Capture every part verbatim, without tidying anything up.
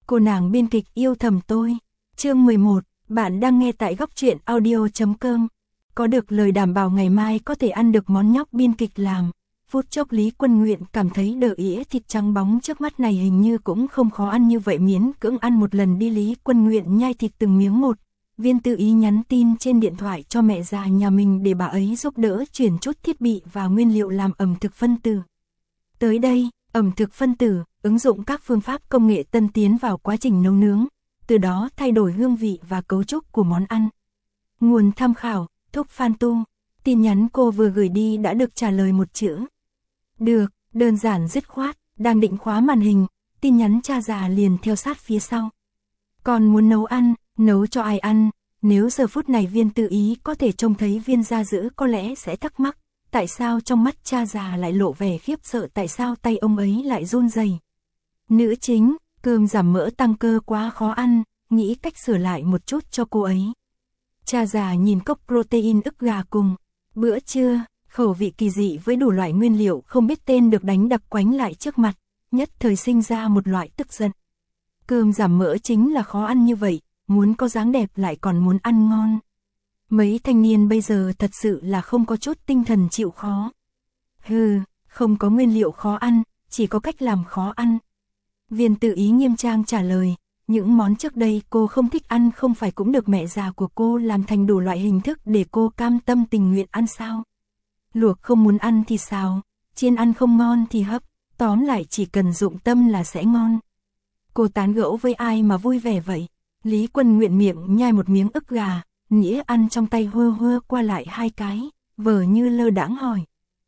Cô nàng biên kịch yêu thầm tôi. Chương mười một, bạn đang nghe tại góc truyện audio chấm com. Có được lời đảm bảo ngày mai có thể ăn được món nhóc biên kịch làm. Phút chốc Lý Quân Nguyện cảm thấy đờ ỉa thịt trắng bóng trước mắt này hình như cũng không khó ăn như vậy, miễn cưỡng ăn một lần đi. Lý Quân Nguyện nhai thịt từng miếng một. Viên Tư Ý nhắn tin trên điện thoại cho mẹ già nhà mình để bà ấy giúp đỡ chuyển chút thiết bị và nguyên liệu làm ẩm thực phân tử. Tới đây, ẩm thực phân tử, ứng dụng các phương pháp công nghệ tân tiến vào quá trình nấu nướng, từ đó thay đổi hương vị và cấu trúc của món ăn. Nguồn tham khảo, Thúc Phan Tu. Tin nhắn cô vừa gửi đi đã được trả lời một chữ. Được, đơn giản dứt khoát, đang định khóa màn hình, tin nhắn cha già liền theo sát phía sau. Con muốn nấu ăn, nấu cho ai ăn? Nếu giờ phút này Viên Tư Ý có thể trông thấy Viên gia dữ có lẽ sẽ thắc mắc, tại sao trong mắt cha già lại lộ vẻ khiếp sợ, tại sao tay ông ấy lại run rẩy. Nữ chính, cơm giảm mỡ tăng cơ quá khó ăn, nghĩ cách sửa lại một chút cho cô ấy. Cha già nhìn cốc protein ức gà cùng bữa trưa, khẩu vị kỳ dị với đủ loại nguyên liệu không biết tên được đánh đập quánh lại trước mặt, nhất thời sinh ra một loại tức giận. Cơm giảm mỡ chính là khó ăn như vậy, muốn có dáng đẹp lại còn muốn ăn ngon. Mấy thanh niên bây giờ thật sự là không có chút tinh thần chịu khó. Hừ, không có nguyên liệu khó ăn, chỉ có cách làm khó ăn. Viên Tư Ý nghiêm trang trả lời, những món trước đây cô không thích ăn không phải cũng được mẹ già của cô làm thành đủ loại hình thức để cô cam tâm tình nguyện ăn sao? Luộc không muốn ăn thì xào, chiên ăn không ngon thì hấp, tóm lại chỉ cần dụng tâm là sẽ ngon. Cô tán gẫu với ai mà vui vẻ vậy? Lý Quân Nguyện miệng nhai một miếng ức gà, nĩa ăn trong tay hơ hơ qua lại hai cái, vờ như lơ đãng hỏi.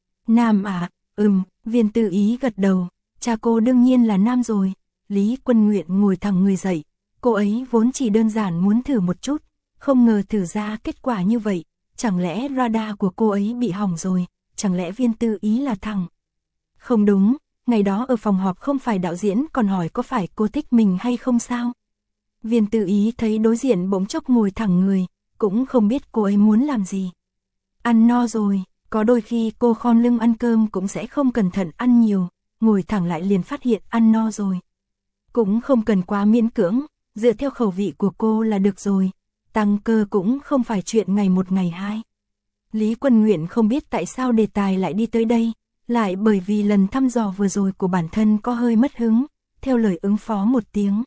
Nam à? Ừm, Viên Tư Ý gật đầu, cha cô đương nhiên là nam rồi. Lý Quân Nguyện ngồi thẳng người dậy, cô ấy vốn chỉ đơn giản muốn thử một chút, không ngờ thử ra kết quả như vậy, chẳng lẽ radar của cô ấy bị hỏng rồi, chẳng lẽ Viên Tư Ý là thằng? Không đúng, ngày đó ở phòng họp không phải đạo diễn còn hỏi có phải cô thích mình hay không sao? Viên Tư Ý thấy đối diện bỗng chốc ngồi thẳng người, cũng không biết cô ấy muốn làm gì. Ăn no rồi, có đôi khi cô khom lưng ăn cơm cũng sẽ không cẩn thận ăn nhiều, ngồi thẳng lại liền phát hiện ăn no rồi. Cũng không cần quá miễn cưỡng, dựa theo khẩu vị của cô là được rồi, tăng cơ cũng không phải chuyện ngày một ngày hai. Lý Quân Nguyện không biết tại sao đề tài lại đi tới đây, lại bởi vì lần thăm dò vừa rồi của bản thân có hơi mất hứng, theo lời ứng phó một tiếng.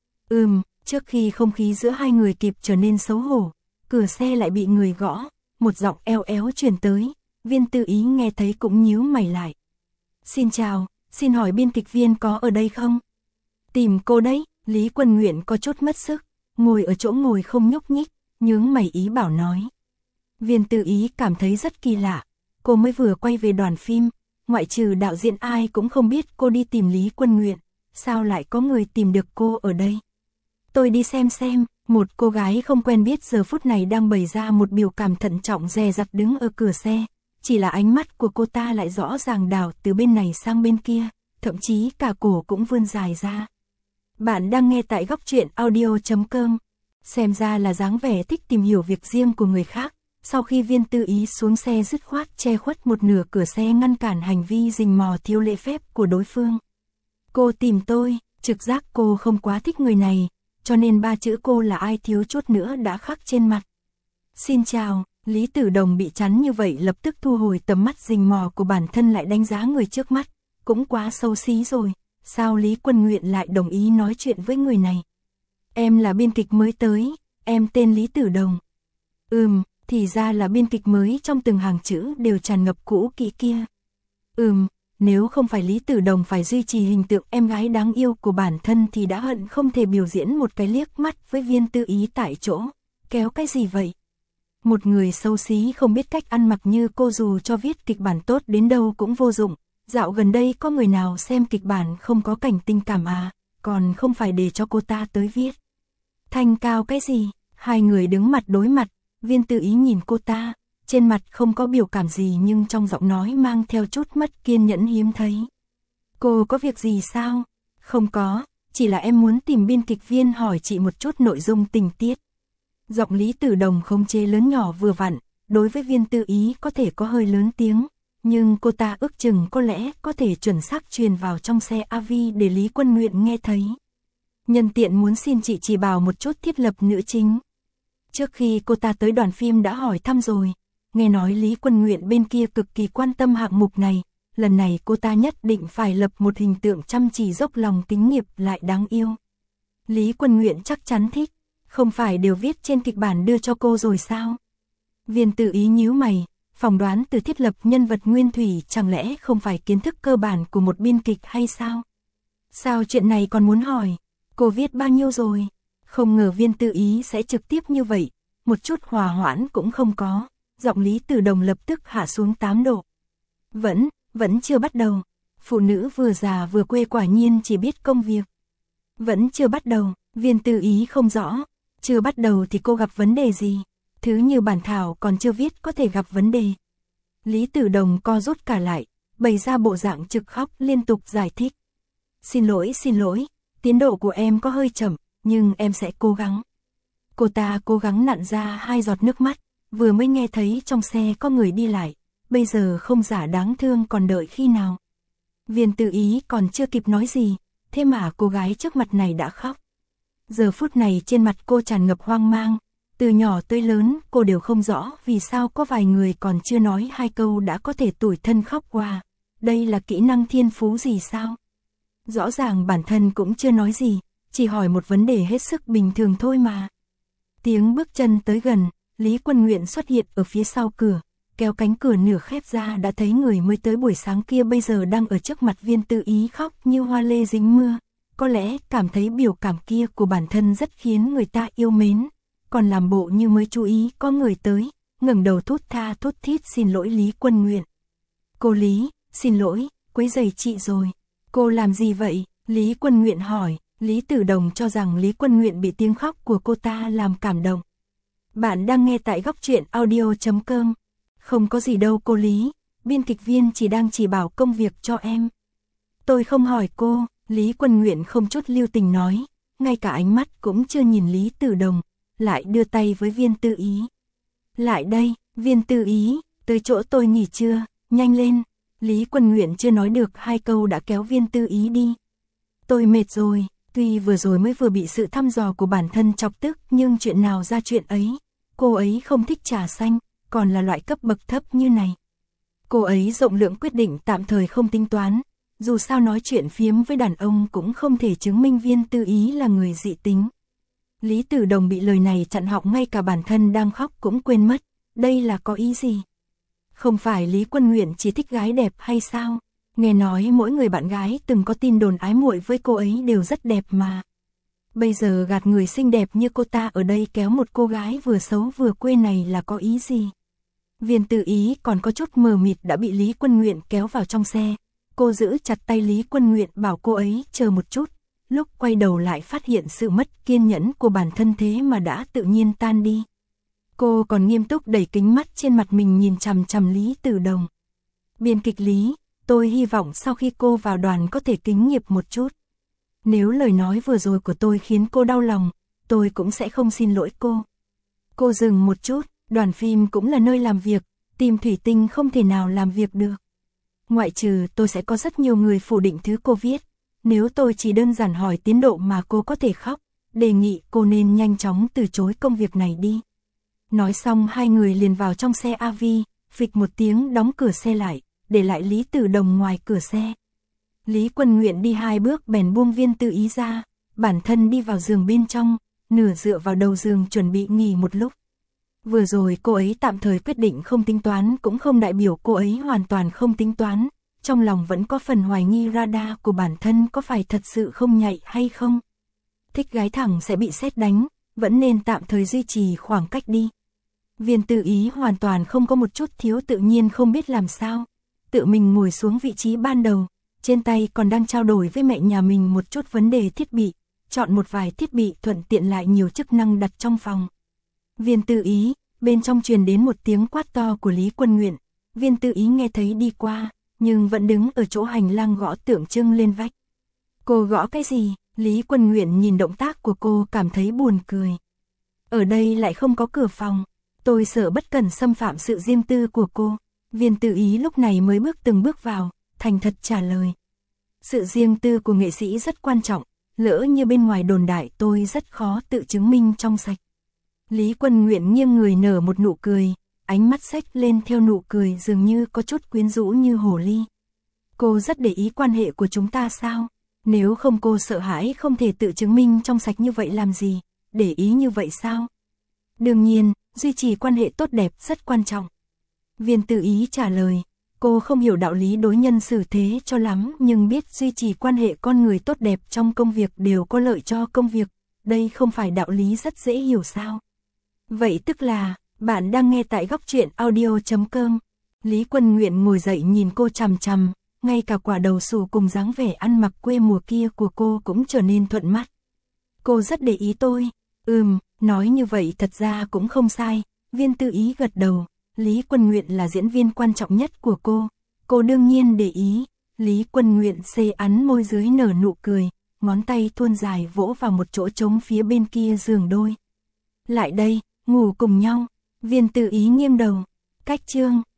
Ừm, trước khi không khí giữa hai người kịp trở nên xấu hổ, cửa xe lại bị người gõ, một giọng eo éo truyền tới, Viên Tư Ý nghe thấy cũng nhíu mày lại. Xin chào, xin hỏi biên kịch Viên có ở đây không? Tìm cô đấy, Lý Quân Nguyện có chút mất sức, ngồi ở chỗ ngồi không nhúc nhích, nhướng mày ý bảo nói. Viên Tư Ý cảm thấy rất kỳ lạ, cô mới vừa quay về đoàn phim, ngoại trừ đạo diễn ai cũng không biết cô đi tìm Lý Quân Nguyện, sao lại có người tìm được cô ở đây? Tôi đi xem xem, một cô gái không quen biết giờ phút này đang bày ra một biểu cảm thận trọng dè dặt đứng ở cửa xe, chỉ là ánh mắt của cô ta lại rõ ràng đảo từ bên này sang bên kia, thậm chí cả cổ cũng vươn dài ra. Bạn đang nghe tại góc truyện audio chấm com, xem ra là dáng vẻ thích tìm hiểu việc riêng của người khác. Sau khi Viên Tư Ý xuống xe dứt khoát che khuất một nửa cửa xe ngăn cản hành vi rình mò thiếu lễ phép của đối phương. Cô tìm tôi, trực giác cô không quá thích người này, cho nên ba chữ cô là ai thiếu chút nữa đã khắc trên mặt. Xin chào, Lý Tử Đồng bị chắn như vậy lập tức thu hồi tầm mắt rình mò của bản thân lại đánh giá người trước mắt, cũng quá xấu xí rồi, sao Lý Quân Nguyện lại đồng ý nói chuyện với người này? Em là biên kịch mới tới, em tên Lý Tử Đồng. Ừm, thì ra là biên kịch mới, trong từng hàng chữ đều tràn ngập cũ kỹ kia. Ừm, nếu không phải Lý Tử Đồng phải duy trì hình tượng em gái đáng yêu của bản thân thì đã hận không thể biểu diễn một cái liếc mắt với Viên Tư Ý tại chỗ. Kéo cái gì vậy? Một người xấu xí không biết cách ăn mặc như cô dù cho viết kịch bản tốt đến đâu cũng vô dụng. Dạo gần đây có người nào xem kịch bản không có cảnh tình cảm à, còn không phải để cho cô ta tới viết. Thanh cao cái gì? Hai người đứng mặt đối mặt, Viên Tư Ý nhìn cô ta, trên mặt không có biểu cảm gì nhưng trong giọng nói mang theo chút mất kiên nhẫn hiếm thấy. Cô có việc gì sao? Không có, chỉ là em muốn tìm biên kịch Viên hỏi chị một chút nội dung tình tiết. Giọng Lý Tử Đồng không chế lớn nhỏ vừa vặn, đối với Viên Tư Ý có thể có hơi lớn tiếng, nhưng cô ta ước chừng có lẽ có thể chuẩn xác truyền vào trong xe a vê để Lý Quân Nguyện nghe thấy. Nhân tiện muốn xin chị chỉ bảo một chút thiết lập nữ chính. Trước khi cô ta tới đoàn phim đã hỏi thăm rồi, nghe nói Lý Quân Nguyện bên kia cực kỳ quan tâm hạng mục này, lần này cô ta nhất định phải lập một hình tượng chăm chỉ dốc lòng kính nghiệp lại đáng yêu. Lý Quân Nguyện chắc chắn thích, không phải đều viết trên kịch bản đưa cho cô rồi sao? Viên Tự Ý nhíu mày, phỏng đoán từ thiết lập nhân vật nguyên thủy chẳng lẽ không phải kiến thức cơ bản của một biên kịch hay sao? Sao chuyện này còn muốn hỏi? Cô viết bao nhiêu rồi? Không ngờ Viên Tự Ý sẽ trực tiếp như vậy, một chút hòa hoãn cũng không có, giọng Lý Tử Đồng lập tức hạ xuống tám độ. Vẫn, vẫn chưa bắt đầu. Phụ nữ vừa già vừa quê quả nhiên chỉ biết công việc. Vẫn chưa bắt đầu, Viên Tự Ý không rõ. Chưa bắt đầu thì cô gặp vấn đề gì? Thứ như bản thảo còn chưa viết có thể gặp vấn đề. Lý Tử Đồng co rút cả lại, bày ra bộ dạng trực khóc liên tục giải thích. Xin lỗi, xin lỗi, tiến độ của em có hơi chậm, nhưng em sẽ cố gắng. Cô ta cố gắng nặn ra hai giọt nước mắt, vừa mới nghe thấy trong xe có người đi lại, bây giờ không giả đáng thương còn đợi khi nào. Viên Tự Ý còn chưa kịp nói gì, thế mà cô gái trước mặt này đã khóc. Giờ phút này trên mặt cô tràn ngập hoang mang, từ nhỏ tới lớn cô đều không rõ vì sao có vài người còn chưa nói hai câu đã có thể tủi thân khóc qua. Đây là kỹ năng thiên phú gì sao? Rõ ràng bản thân cũng chưa nói gì, chỉ hỏi một vấn đề hết sức bình thường thôi mà. Tiếng bước chân tới gần, Lý Quân Nguyện xuất hiện ở phía sau cửa, kéo cánh cửa nửa khép ra đã thấy người mới tới buổi sáng kia bây giờ đang ở trước mặt Viên Tự Ý khóc như hoa lê dính mưa. Có lẽ cảm thấy biểu cảm kia của bản thân rất khiến người ta yêu mến, còn làm bộ như mới chú ý có người tới, ngẩng đầu thốt tha thốt thít xin lỗi Lý Quân Nguyện. Cô Lý, xin lỗi, quấy rầy chị rồi. Cô làm gì vậy? Lý Quân Nguyện hỏi. Lý Tử Đồng cho rằng Lý Quân Nguyện bị tiếng khóc của cô ta làm cảm động. Bạn đang nghe tại góc truyện audio chấm com. Không có gì đâu cô Lý, biên kịch viên chỉ đang chỉ bảo công việc cho em. Tôi không hỏi cô, Lý Quân Nguyện không chút lưu tình nói, ngay cả ánh mắt cũng chưa nhìn Lý Tử Đồng, lại đưa tay với Viên Tự Ý. Lại đây, Viên Tự Ý, tới chỗ tôi nghỉ trưa, nhanh lên. Lý Quân Nguyện chưa nói được hai câu đã kéo Viên Tự Ý đi. Tôi mệt rồi. Tuy vừa rồi mới vừa bị sự thăm dò của bản thân chọc tức nhưng chuyện nào ra chuyện ấy. Cô ấy không thích trà xanh, còn là loại cấp bậc thấp như này. Cô ấy rộng lượng quyết định tạm thời không tính toán. Dù sao nói chuyện phiếm với đàn ông cũng không thể chứng minh Viên Tự Ý là người dị tính. Lý Tử Đồng bị lời này chặn họng ngay cả bản thân đang khóc cũng quên mất. Đây là có ý gì? Không phải Lý Quân Nguyện chỉ thích gái đẹp hay sao? Nghe nói mỗi người bạn gái từng có tin đồn ái muội với cô ấy đều rất đẹp mà. Bây giờ gạt người xinh đẹp như cô ta ở đây kéo một cô gái vừa xấu vừa quê này là có ý gì? Viên Tự Ý còn có chút mờ mịt đã bị Lý Quân Nguyện kéo vào trong xe. Cô giữ chặt tay Lý Quân Nguyện bảo cô ấy chờ một chút. Lúc quay đầu lại phát hiện sự mất kiên nhẫn của bản thân thế mà đã tự nhiên tan đi. Cô còn nghiêm túc đẩy kính mắt trên mặt mình nhìn chằm chằm Lý Tử Đồng. Biên kịch Lý, tôi hy vọng sau khi cô vào đoàn có thể kính nghiệp một chút. Nếu lời nói vừa rồi của tôi khiến cô đau lòng, tôi cũng sẽ không xin lỗi cô. Cô dừng một chút, đoàn phim cũng là nơi làm việc, tìm thủy tinh không thể nào làm việc được. Ngoại trừ tôi sẽ có rất nhiều người phủ định thứ cô viết. Nếu tôi chỉ đơn giản hỏi tiến độ mà cô có thể khóc, đề nghị cô nên nhanh chóng từ chối công việc này đi. Nói xong hai người liền vào trong xe a vê, phịch một tiếng đóng cửa xe lại, để lại Lý Tử Đồng ngoài cửa xe. Lý Quân Nguyện đi hai bước bèn buông Viên Tự Ý ra, bản thân đi vào giường bên trong, nửa dựa vào đầu giường chuẩn bị nghỉ một lúc. Vừa rồi cô ấy tạm thời quyết định không tính toán cũng không đại biểu cô ấy hoàn toàn không tính toán, trong lòng vẫn có phần hoài nghi radar của bản thân có phải thật sự không nhạy hay không. Thích gái thẳng sẽ bị sét đánh, vẫn nên tạm thời duy trì khoảng cách đi. Viên Tự Ý hoàn toàn không có một chút thiếu tự nhiên không biết làm sao. Tự mình ngồi xuống vị trí ban đầu, trên tay còn đang trao đổi với mẹ nhà mình một chút vấn đề thiết bị, chọn một vài thiết bị thuận tiện lại nhiều chức năng đặt trong phòng. Viên Tự Ý, bên trong truyền đến một tiếng quát to của Lý Quân Nguyện. Viên Tự Ý nghe thấy đi qua, nhưng vẫn đứng ở chỗ hành lang gõ tượng trưng lên vách. Cô gõ cái gì? Lý Quân Nguyện nhìn động tác của cô cảm thấy buồn cười. Ở đây lại không có cửa phòng, tôi sợ bất cẩn xâm phạm sự riêng tư của cô. Viên Tự Ý lúc này mới bước từng bước vào, thành thật trả lời. Sự riêng tư của nghệ sĩ rất quan trọng, lỡ như bên ngoài đồn đại tôi rất khó tự chứng minh trong sạch. Lý Quân Nguyện nghiêng người nở một nụ cười, ánh mắt xếch lên theo nụ cười dường như có chút quyến rũ như hồ ly. Cô rất để ý quan hệ của chúng ta sao? Nếu không cô sợ hãi không thể tự chứng minh trong sạch như vậy làm gì, để ý như vậy sao? Đương nhiên, duy trì quan hệ tốt đẹp rất quan trọng. Viên Tử Ý trả lời, cô không hiểu đạo lý đối nhân xử thế cho lắm nhưng biết duy trì quan hệ con người tốt đẹp trong công việc đều có lợi cho công việc, đây không phải đạo lý rất dễ hiểu sao? Vậy tức là, bạn đang nghe tại góc truyện audio chấm com. Lý Quân Nguyện ngồi dậy nhìn cô chằm chằm, ngay cả quả đầu sù cùng dáng vẻ ăn mặc quê mùa kia của cô cũng trở nên thuận mắt. Cô rất để ý tôi, ừm, nói như vậy thật ra cũng không sai, Viên Tử Ý gật đầu, Lý Quân Nguyện là diễn viên quan trọng nhất của cô, cô đương nhiên để ý, Lý Quân Nguyện xê ắn môi dưới nở nụ cười, ngón tay thuôn dài vỗ vào một chỗ trống phía bên kia giường đôi. Lại đây, ngủ cùng nhau, Viên Tử Ý nghiêng đầu, cách chương.